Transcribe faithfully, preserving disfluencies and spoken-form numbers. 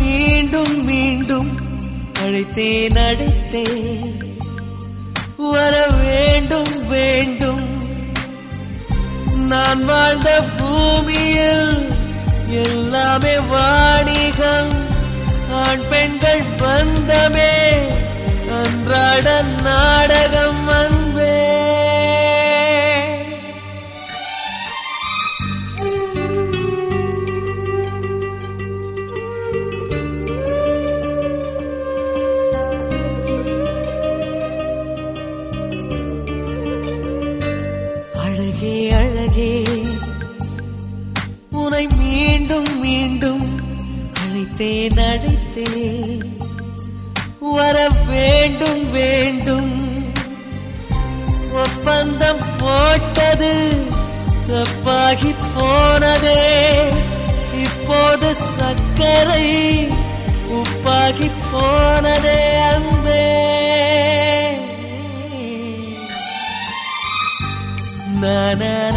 மீண்டும் மீண்டும் அழைத்தேன் அழைத்தேன் வர வேண்டும் வேண்டும். நான் வாழ்ந்த பூமியில் எல்லாமே வாணிகம், ஆண் பெண்கள் பந்தமே அன்றாட நாடகம் அன்பே. அழகே அழகே உன்னை மீண்டும் மீண்டும் அழைத்தேன் அழைத்தேன் வர வேண்டும் வேண்டும். ஒப்பந்தம் போட்டது தப்பாகி போனதே, இப்போது சர்க்கரை உப்பாகி போனதே அன்பே. நான